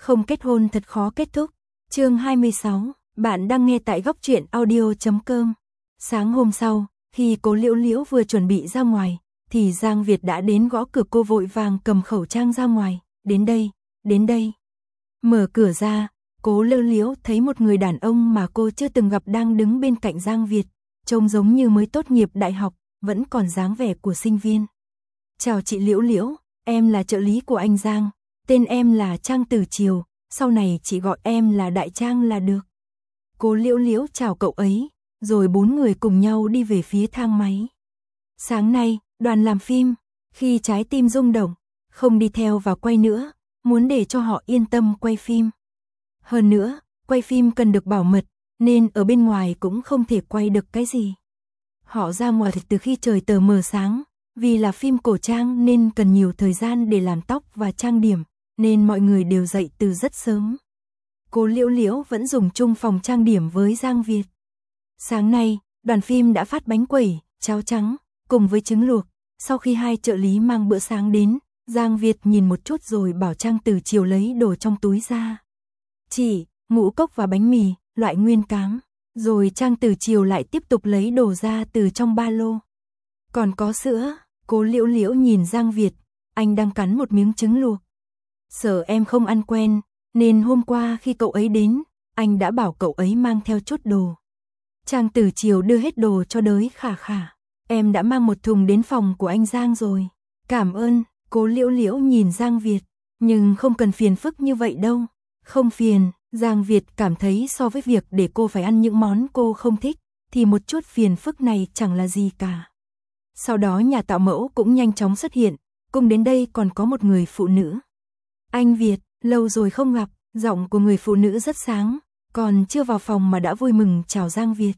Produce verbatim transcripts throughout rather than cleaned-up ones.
Không kết hôn thật khó kết thúc. Chương hai mươi sáu, bạn đang nghe tại góc truyện audio chấm com. Sáng hôm sau, khi Cố Liễu Liễu vừa chuẩn bị ra ngoài, thì Giang Việt đã đến gõ cửa. Cô vội vàng cầm khẩu trang ra ngoài, "Đến đây, đến đây." Mở cửa ra, Cố Liễu Liễu thấy một người đàn ông mà cô chưa từng gặp đang đứng bên cạnh Giang Việt, trông giống như mới tốt nghiệp đại học, vẫn còn dáng vẻ của sinh viên. "Chào chị Liễu Liễu, em là trợ lý của anh Giang, tên em là Trang Tử Triều, sau này chị gọi em là Đại Trang là được." Cố Liễu Liễu chào cậu ấy, rồi bốn người cùng nhau đi về phía thang máy. Sáng nay, đoàn làm phim, khi trái tim rung động, không đi theo và quay nữa, muốn để cho họ yên tâm quay phim. Hơn nữa, quay phim cần được bảo mật, nên ở bên ngoài cũng không thể quay được cái gì. Họ ra ngoài từ khi trời tờ mờ sáng, vì là phim cổ trang nên cần nhiều thời gian để làm tóc và trang điểm, nên mọi người đều dậy từ rất sớm. Cố Liễu Liễu vẫn dùng chung phòng trang điểm với Giang Việt. Sáng nay, đoàn phim đã phát bánh quẩy, cháo trắng, cùng với trứng luộc. Sau khi hai trợ lý mang bữa sáng đến, Giang Việt nhìn một chút rồi bảo Trang Tử Triều lấy đồ trong túi ra. "Chị, ngũ cốc và bánh mì, loại nguyên cám." Rồi Trang Tử Triều lại tiếp tục lấy đồ ra từ trong ba lô. "Còn có sữa." Cố Liễu Liễu nhìn Giang Việt, anh đang cắn một miếng trứng luộc. "Sợ em không ăn quen, nên hôm qua khi cậu ấy đến, anh đã bảo cậu ấy mang theo chút đồ." Trang Tử Triều đưa hết đồ cho Đới Khả Khả. "Em đã mang một thùng đến phòng của anh Giang rồi." "Cảm ơn." Cố Liễu Liễu nhìn Giang Việt, "Nhưng không cần phiền phức như vậy đâu." "Không phiền." Giang Việt cảm thấy so với việc để cô phải ăn những món cô không thích, thì một chút phiền phức này chẳng là gì cả. Sau đó nhà tạo mẫu cũng nhanh chóng xuất hiện, cùng đến đây còn có một người phụ nữ. "Anh Việt, lâu rồi không gặp." Giọng của người phụ nữ rất sáng, còn chưa vào phòng mà đã vui mừng chào Giang Việt.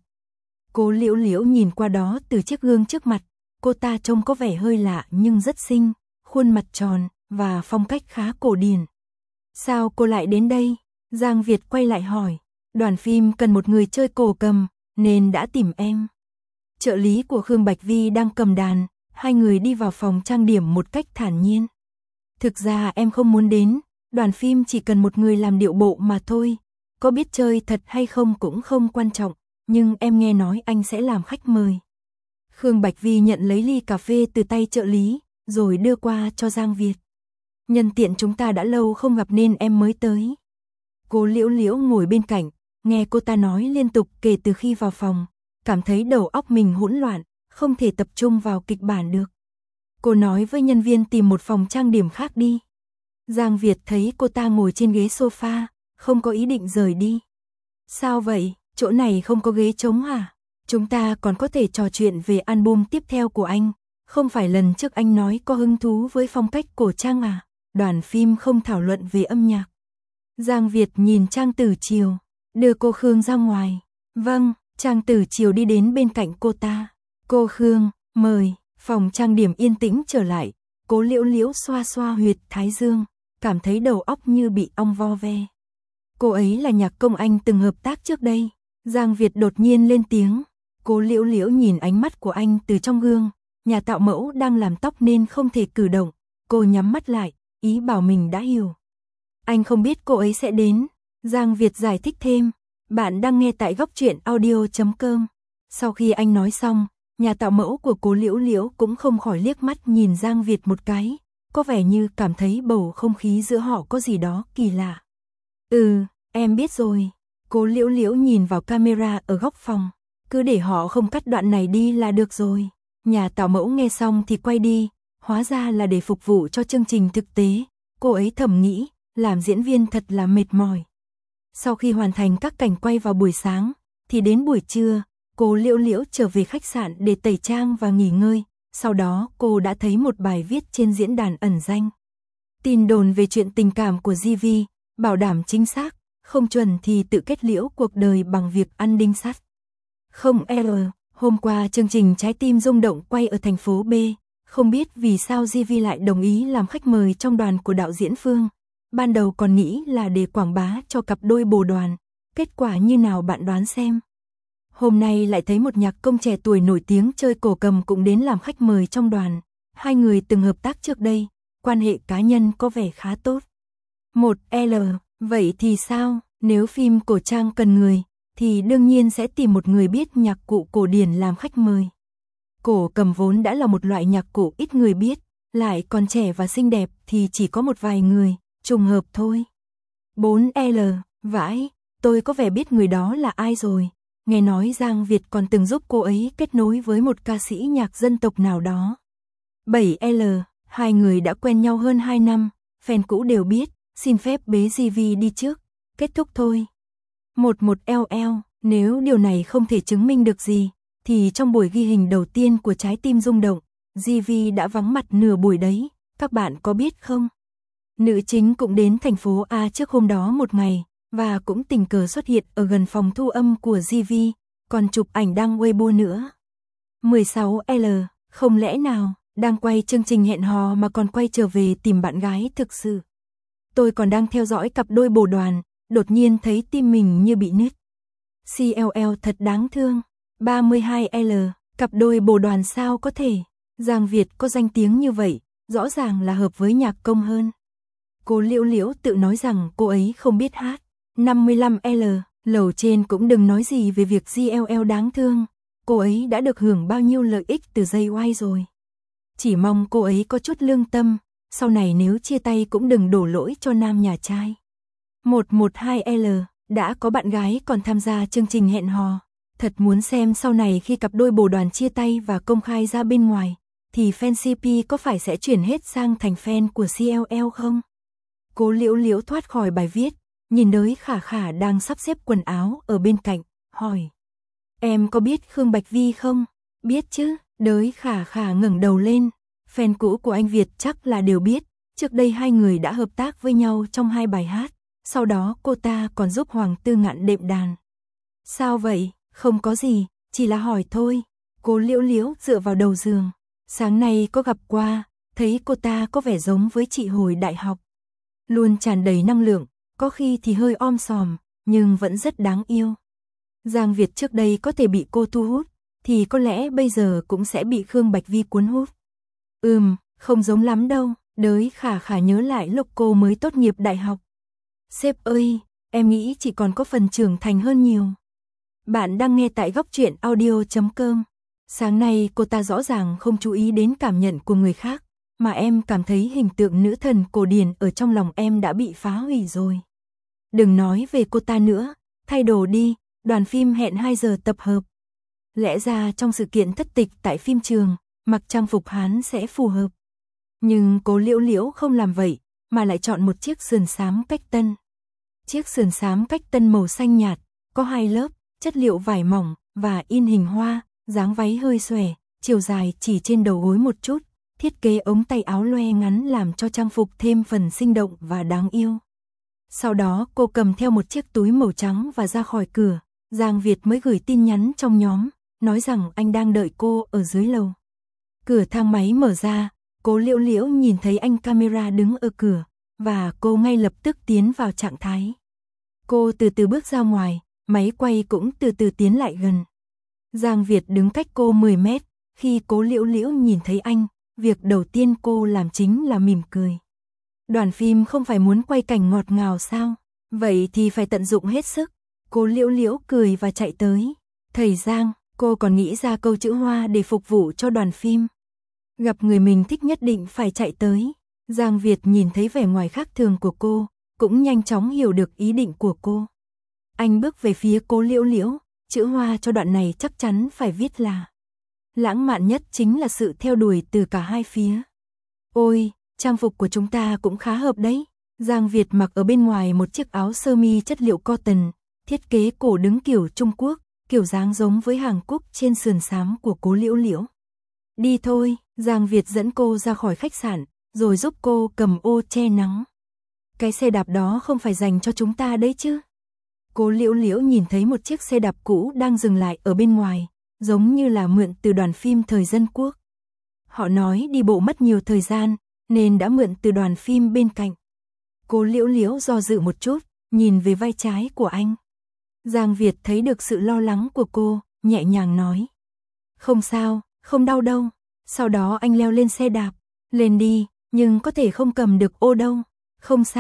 Cố Liễu Liễu nhìn qua đó từ chiếc gương trước mặt, cô ta trông có vẻ hơi lạ nhưng rất xinh, khuôn mặt tròn và phong cách khá cổ điển. "Sao cô lại đến đây?" Giang Việt quay lại hỏi. "Đoàn phim cần một người chơi cổ cầm, nên đã tìm em." Trợ lý của Khương Bạch Vi đang cầm đàn, hai người đi vào phòng trang điểm một cách thản nhiên. "Thực ra em không muốn đến, đoàn phim chỉ cần một người làm điệu bộ mà thôi, có biết chơi thật hay không cũng không quan trọng, nhưng em nghe nói anh sẽ làm khách mời." Khương Bạch Vi nhận lấy ly cà phê từ tay trợ lý, rồi đưa qua cho Giang Việt. "Nhân tiện chúng ta đã lâu không gặp nên em mới tới." Cố Liễu Liễu ngồi bên cạnh, nghe cô ta nói liên tục kể từ khi vào phòng, cảm thấy đầu óc mình hỗn loạn, không thể tập trung vào kịch bản được. Cô nói với nhân viên tìm một phòng trang điểm khác đi. Giang Việt thấy cô ta ngồi trên ghế sofa, không có ý định rời đi. "Sao vậy, chỗ này không có ghế trống à? Chúng ta còn có thể trò chuyện về album tiếp theo của anh. Không phải lần trước anh nói có hứng thú với phong cách cổ trang à? Đoàn phim không thảo luận về âm nhạc." Giang Việt nhìn Trang Tử Triều, đưa cô Khương ra ngoài. "Vâng." Trang Tử Triều đi đến bên cạnh cô ta. "Cô Khương, mời." Phòng trang điểm yên tĩnh trở lại, Cố Liễu Liễu xoa xoa huyệt thái dương, cảm thấy đầu óc như bị ong vo ve. Cô ấy là nhạc công anh từng hợp tác trước đây. Giang Việt đột nhiên lên tiếng. Cố Liễu Liễu nhìn ánh mắt của anh từ trong gương, nhà tạo mẫu đang làm tóc nên không thể cử động, cô nhắm mắt lại, ý bảo mình đã hiểu. "Anh không biết cô ấy sẽ đến." Giang Việt giải thích thêm. "Bạn đang nghe tại góc truyện audio chấm com." Sau khi anh nói xong, nhà tạo mẫu của Cố Liễu Liễu cũng không khỏi liếc mắt nhìn Giang Việt một cái, có vẻ như cảm thấy bầu không khí giữa họ có gì đó kỳ lạ. "Ừ, em biết rồi." Cố Liễu Liễu nhìn vào camera ở góc phòng. "Cứ để họ không cắt đoạn này đi là được rồi." Nhà tạo mẫu nghe xong thì quay đi, hóa ra là để phục vụ cho chương trình thực tế. Cô ấy thầm nghĩ, làm diễn viên thật là mệt mỏi. Sau khi hoàn thành các cảnh quay vào buổi sáng, thì đến buổi trưa, Cố Liễu Liễu trở về khách sạn để tẩy trang và nghỉ ngơi. Sau đó cô đã thấy một bài viết trên diễn đàn ẩn danh. Tin đồn về chuyện tình cảm của gi vi, bảo đảm chính xác, không chuẩn thì tự kết liễu cuộc đời bằng việc ăn đinh sắt. Không R, hôm qua chương trình Trái tim rung động quay ở thành phố B, không biết vì sao gi vi lại đồng ý làm khách mời trong đoàn của đạo diễn Phương. Ban đầu còn nghĩ là để quảng bá cho cặp đôi bồ đoàn, kết quả như nào bạn đoán xem. Hôm nay lại thấy một nhạc công trẻ tuổi nổi tiếng chơi cổ cầm cũng đến làm khách mời trong đoàn. Hai người từng hợp tác trước đây, quan hệ cá nhân có vẻ khá tốt. Một L, Vậy thì sao, nếu phim cổ trang cần người, thì đương nhiên sẽ tìm một người biết nhạc cụ cổ điển làm khách mời. Cổ cầm vốn đã là một loại nhạc cụ ít người biết, lại còn trẻ và xinh đẹp thì chỉ có một vài người, trùng hợp thôi. bốn L, vãi, tôi có vẻ biết người đó là ai rồi. Nghe nói Giang Việt còn từng giúp cô ấy kết nối với một ca sĩ nhạc dân tộc nào đó. bảy L, hai người đã quen nhau hơn hai năm, fan cũ đều biết, xin phép bế giê vê đi trước, kết thúc thôi. mười một L L, nếu điều này không thể chứng minh được gì, thì trong buổi ghi hình đầu tiên của Trái tim rung động, giê vê đã vắng mặt nửa buổi đấy, các bạn có biết không? Nữ chính cũng đến thành phố A trước hôm đó một ngày, và cũng tình cờ xuất hiện ở gần phòng thu âm của giê vê, còn chụp ảnh đăng Weibo nữa. mười sáu L, không lẽ nào, đang quay chương trình hẹn hò mà còn quay trở về tìm bạn gái thực sự. Tôi còn đang theo dõi cặp đôi bồ đoàn, đột nhiên thấy tim mình như bị nứt. xê lờ lờ thật đáng thương. ba mươi hai L, cặp đôi bồ đoàn sao có thể. Giang Việt có danh tiếng như vậy, rõ ràng là hợp với nhạc công hơn. Cô Liễu Liễu tự nói rằng cô ấy không biết hát. năm mươi lăm L, lầu trên cũng đừng nói gì về việc giê lờ lờ đáng thương. Cô ấy đã được hưởng bao nhiêu lợi ích từ Jay White rồi. Chỉ mong cô ấy có chút lương tâm, sau này nếu chia tay cũng đừng đổ lỗi cho nam nhà trai. một một hai L, đã có bạn gái còn tham gia chương trình hẹn hò. Thật muốn xem sau này khi cặp đôi bồ đoàn chia tay và công khai ra bên ngoài, thì fan xê pê có phải sẽ chuyển hết sang thành fan của xê lờ lờ không? Cô Liễu Liễu thoát khỏi bài viết, nhìn Đới Khả Khả đang sắp xếp quần áo ở bên cạnh, hỏi. Em có biết Khương Bạch Vi không? Biết chứ, Đới Khả Khả ngẩng đầu lên. Fan cũ của anh Việt chắc là đều biết, trước đây hai người đã hợp tác với nhau trong hai bài hát, sau đó cô ta còn giúp Hoàng Tư Ngạn đệm đàn. Sao vậy? Không có gì, chỉ là hỏi thôi. Cô Liễu Liễu dựa vào đầu giường. Sáng nay có gặp qua, thấy cô ta có vẻ giống với chị hồi đại học. Luôn tràn đầy năng lượng, có khi thì hơi om sòm, nhưng vẫn rất đáng yêu. Giang Việt trước đây có thể bị cô thu hút, thì có lẽ bây giờ cũng sẽ bị Khương Bạch Vi cuốn hút. Ừm, không giống lắm đâu, Đới Khả Khả nhớ lại lúc cô mới tốt nghiệp đại học. Sếp ơi, em nghĩ chị còn có phần trưởng thành hơn nhiều. Bạn đang nghe tại góc truyện audio chấm com. Sáng nay cô ta rõ ràng không chú ý đến cảm nhận của người khác, mà em cảm thấy hình tượng nữ thần cổ điển ở trong lòng em đã bị phá hủy rồi. Đừng nói về cô ta nữa, thay đồ đi, đoàn phim hẹn hai giờ tập hợp. Lẽ ra trong sự kiện thất tịch tại phim trường, mặc trang phục Hán sẽ phù hợp. Nhưng cô Liễu Liễu không làm vậy, mà lại chọn một chiếc sườn xám cách tân. Chiếc sườn xám cách tân màu xanh nhạt, có hai lớp, chất liệu vải mỏng và in hình hoa, dáng váy hơi xòe, chiều dài chỉ trên đầu gối một chút, thiết kế ống tay áo loe ngắn làm cho trang phục thêm phần sinh động và đáng yêu. Sau đó cô cầm theo một chiếc túi màu trắng và ra khỏi cửa, Giang Việt mới gửi tin nhắn trong nhóm, nói rằng anh đang đợi cô ở dưới lầu. Cửa thang máy mở ra, cô Liễu Liễu nhìn thấy anh camera đứng ở cửa, và cô ngay lập tức tiến vào trạng thái. Cô từ từ bước ra ngoài, máy quay cũng từ từ tiến lại gần. Giang Việt đứng cách cô mười mét, khi cô Liễu Liễu nhìn thấy anh, việc đầu tiên cô làm chính là mỉm cười. Đoàn phim không phải muốn quay cảnh ngọt ngào sao? Vậy thì phải tận dụng hết sức. Cô Liễu Liễu cười và chạy tới. Thầy Giang, cô còn nghĩ ra câu chữ hoa để phục vụ cho đoàn phim. Gặp người mình thích nhất định phải chạy tới. Giang Việt nhìn thấy vẻ ngoài khác thường của cô, cũng nhanh chóng hiểu được ý định của cô. Anh bước về phía cô Liễu Liễu, chữ hoa cho đoạn này chắc chắn phải viết là. Lãng mạn nhất chính là sự theo đuổi từ cả hai phía. Ôi, trang phục của chúng ta cũng khá hợp đấy. Giang Việt mặc ở bên ngoài một chiếc áo sơ mi chất liệu cotton, thiết kế cổ đứng kiểu Trung Quốc, kiểu dáng giống với hàng cúc trên sườn xám của cô Liễu Liễu. Đi thôi, Giang Việt dẫn cô ra khỏi khách sạn, rồi giúp cô cầm ô che nắng. Cái xe đạp đó không phải dành cho chúng ta đấy chứ. Cô Liễu Liễu nhìn thấy một chiếc xe đạp cũ đang dừng lại ở bên ngoài, giống như là mượn từ đoàn phim thời dân quốc. Họ nói đi bộ mất nhiều thời gian, nên đã mượn từ đoàn phim bên cạnh. Cô Liễu Liễu do dự một chút, nhìn về vai trái của anh. Giang Việt thấy được sự lo lắng của cô, nhẹ nhàng nói. Không sao, không đau đâu. Sau đó anh leo lên xe đạp. Lên đi, nhưng có thể không cầm được ô đâu. Không sao,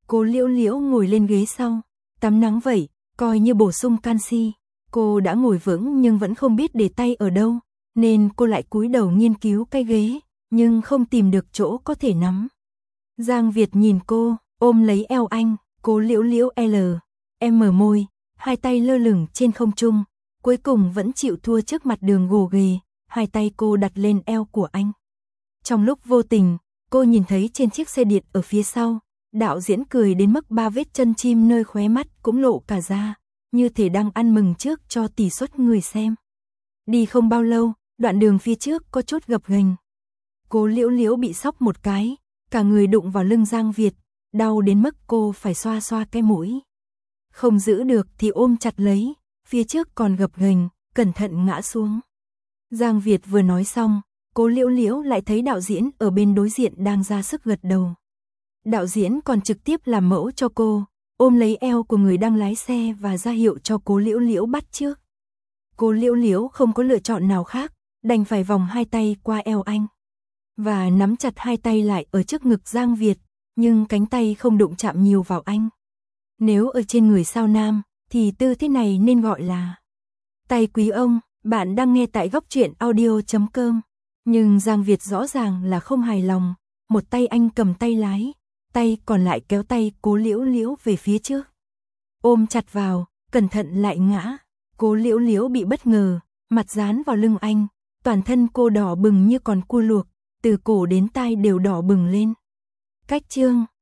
Cố Liễu Liễu ngồi lên ghế sau, tắm nắng vậy, coi như bổ sung canxi. Cô đã ngồi vững nhưng vẫn không biết để tay ở đâu, nên cô lại cúi đầu nghiên cứu cái ghế, nhưng không tìm được chỗ có thể nắm. Giang Việt nhìn cô, ôm lấy eo anh, Cố Liễu Liễu L, M môi, hai tay lơ lửng trên không trung, cuối cùng vẫn chịu thua trước mặt Đường gồ ghề, hai tay cô đặt lên eo của anh. Trong lúc vô tình, cô nhìn thấy trên chiếc xe điện ở phía sau, đạo diễn cười đến mức ba vết chân chim nơi khóe mắt cũng lộ cả ra, như thể đang ăn mừng trước cho tỷ suất người xem. Đi không bao lâu, đoạn đường phía trước có chút gập ghềnh. Cố Liễu Liễu bị sóc một cái, cả người đụng vào lưng Giang Việt, đau đến mức cô phải xoa xoa cái mũi. Không giữ được thì ôm chặt lấy, phía trước còn gập ghềnh, cẩn thận ngã xuống. Giang Việt vừa nói xong, Cố Liễu Liễu lại thấy đạo diễn ở bên đối diện đang ra sức gật đầu. Đạo diễn còn trực tiếp làm mẫu cho cô, ôm lấy eo của người đang lái xe và ra hiệu cho Cố Liễu Liễu bắt trước. Cố Liễu Liễu không có lựa chọn nào khác, đành phải vòng hai tay qua eo anh và nắm chặt hai tay lại ở trước ngực Giang Việt, nhưng cánh tay không đụng chạm nhiều vào anh. Nếu ở trên người sao nam, thì tư thế này nên gọi là tay quý ông. Bạn đang nghe tại góc truyện audio chấm com. Nhưng Giang Việt rõ ràng là không hài lòng, một tay anh cầm tay lái, tay còn lại kéo tay Cố Liễu Liễu về phía trước. Ôm chặt vào, cẩn thận lại ngã. Cố Liễu Liễu bị bất ngờ, mặt dán vào lưng anh, toàn thân cô đỏ bừng như con cua luộc, từ cổ đến tai đều đỏ bừng lên. Cách chương